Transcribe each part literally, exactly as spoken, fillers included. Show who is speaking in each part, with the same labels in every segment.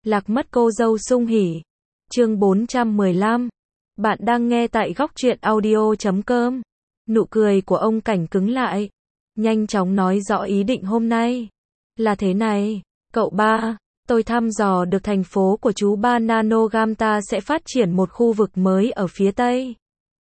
Speaker 1: Lạc mất cô dâu sung hỉ. Chương bốn trăm mười lăm. Bạn đang nghe tại góc truyện audio chấm com. Nụ cười của ông Cảnh cứng lại. Nhanh chóng nói rõ ý định hôm nay. Là thế này, cậu ba, tôi thăm dò được thành phố của chú ba Nanogamta sẽ phát triển một khu vực mới ở phía Tây.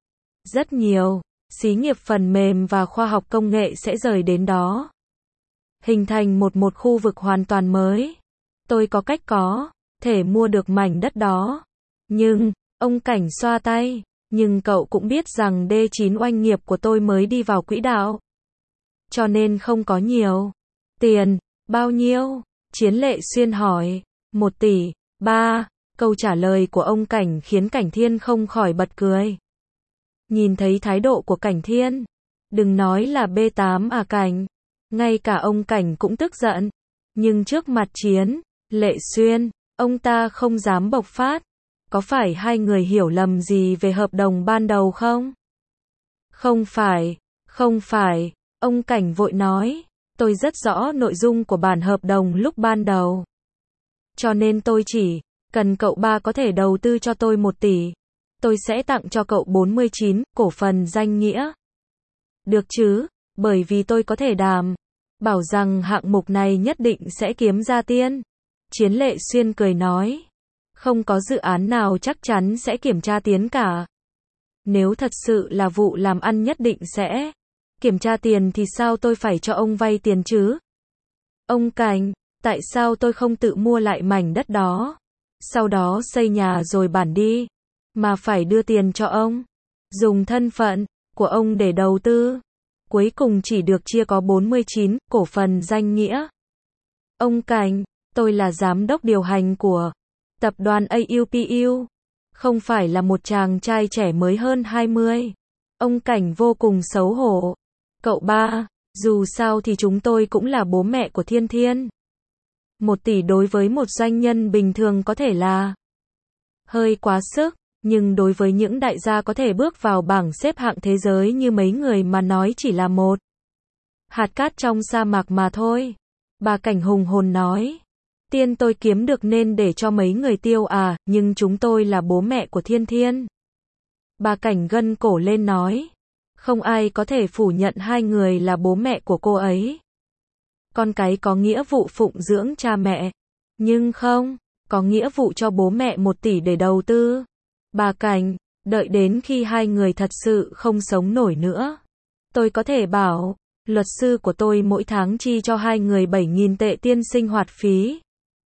Speaker 1: Rất nhiều xí nghiệp phần mềm và khoa học công nghệ sẽ rời đến đó. Hình thành một một khu vực hoàn toàn mới. Tôi có cách có thể mua được mảnh đất đó. Nhưng, ông Cảnh xoa tay, nhưng cậu cũng biết rằng đê chín oanh nghiệp của tôi mới đi vào quỹ đạo. Cho nên không có nhiều tiền. Bao nhiêu? Chiến Lệ Xuyên hỏi. Một tỷ. Ba. Câu trả lời của ông Cảnh khiến Cảnh Thiên không khỏi bật cười. Nhìn thấy thái độ của Cảnh Thiên, đừng nói là bê tám à Cảnh, ngay cả ông Cảnh cũng tức giận. Nhưng trước mặt Chiến Lệ Xuyên, ông ta không dám bộc phát. Có phải hai người hiểu lầm gì về hợp đồng ban đầu không? Không phải, không phải, ông Cảnh vội nói. Tôi rất rõ nội dung của bản hợp đồng lúc ban đầu. Cho nên tôi chỉ cần cậu ba có thể đầu tư cho tôi một tỷ. Tôi sẽ tặng cho cậu bốn mươi chín cổ phần danh nghĩa. Được chứ, bởi vì tôi có thể đảm bảo rằng hạng mục này nhất định sẽ kiếm ra tiền. Chiến Lệ Xuyên cười nói. Không có dự án nào chắc chắn sẽ kiểm tra tiền cả. Nếu thật sự là vụ làm ăn nhất định sẽ kiểm tra tiền thì sao tôi phải cho ông vay tiền chứ? Ông Cảnh, tại sao tôi không tự mua lại mảnh đất đó? Sau đó xây nhà rồi bản đi. Mà phải đưa tiền cho ông. Dùng thân phận của ông để đầu tư. Cuối cùng chỉ được chia có bốn mươi chín cổ phần danh nghĩa. Ông Cảnh, tôi là giám đốc điều hành của tập đoàn a u pê u. Không phải là một chàng trai trẻ mới hơn hai mươi. Ông Cảnh vô cùng xấu hổ. Cậu ba, dù sao thì chúng tôi cũng là bố mẹ của Thiên Thiên. Một tỷ đối với một doanh nhân bình thường có thể là hơi quá sức, nhưng đối với những đại gia có thể bước vào bảng xếp hạng thế giới như mấy người mà nói chỉ là một hạt cát trong sa mạc mà thôi. Bà Cảnh hùng hồn nói. Tiền tôi kiếm được nên để cho mấy người tiêu à, nhưng chúng tôi là bố mẹ của Thiên Thiên. Bà Cảnh gân cổ lên nói. Không ai có thể phủ nhận hai người là bố mẹ của cô ấy. Con cái có nghĩa vụ phụng dưỡng cha mẹ. Nhưng không, có nghĩa vụ cho bố mẹ một tỷ để đầu tư. Bà Cảnh, đợi đến khi hai người thật sự không sống nổi nữa. Tôi có thể bảo, luật sư của tôi mỗi tháng chi cho hai người bảy nghìn tệ tiền sinh hoạt phí.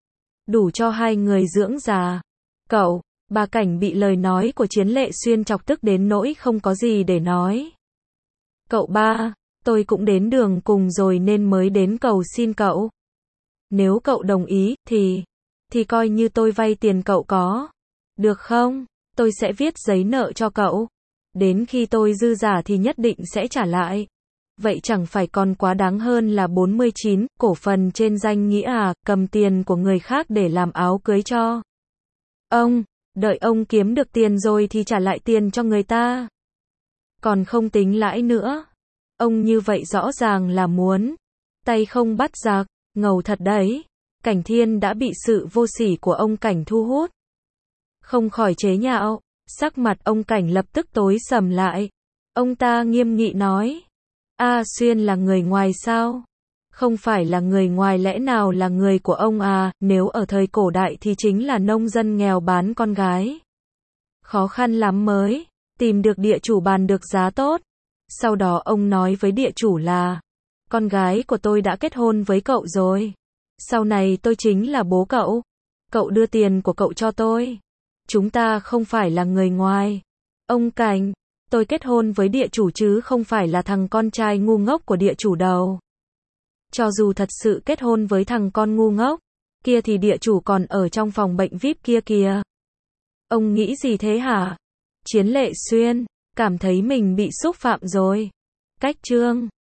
Speaker 1: Đủ cho hai người dưỡng già. Cậu, bà Cảnh bị lời nói của Chiến Lệ Xuyên chọc tức đến nỗi không có gì để nói. Cậu ba, tôi cũng đến đường cùng rồi nên mới đến cầu xin cậu. Nếu cậu đồng ý, thì, thì coi như tôi vay tiền cậu có. Được không? Tôi sẽ viết giấy nợ cho cậu. Đến khi tôi dư giả thì nhất định sẽ trả lại. Vậy chẳng phải còn quá đáng hơn là bốn mươi chín cổ phần trên danh nghĩa à, cầm tiền của người khác để làm áo cưới cho ông, đợi ông kiếm được tiền rồi thì trả lại tiền cho người ta. Còn không tính lãi nữa. Ông như vậy rõ ràng là muốn tay không bắt giặc, ngầu thật đấy. Cảnh Thiên đã bị sự vô sỉ của ông Cảnh thu hút. Không khỏi chế nhạo, sắc mặt ông Cảnh lập tức tối sầm lại. Ông ta nghiêm nghị nói. A Xuyên là người ngoài sao? Không phải là người ngoài lẽ nào là người của ông à, nếu ở thời cổ đại thì chính là nông dân nghèo bán con gái. Khó khăn lắm mới tìm được địa chủ bàn được giá tốt. Sau đó ông nói với địa chủ là, con gái của tôi đã kết hôn với cậu rồi. Sau này tôi chính là bố cậu. Cậu đưa tiền của cậu cho tôi. Chúng ta không phải là người ngoài. Ông Cảnh, tôi kết hôn với địa chủ chứ không phải là thằng con trai ngu ngốc của địa chủ đâu. Cho dù thật sự kết hôn với thằng con ngu ngốc kia thì địa chủ còn ở trong phòng bệnh vi ai pi kia kìa. Ông nghĩ gì thế hả? Chiến Lệ Xuyên cảm thấy mình bị xúc phạm rồi. Cách chương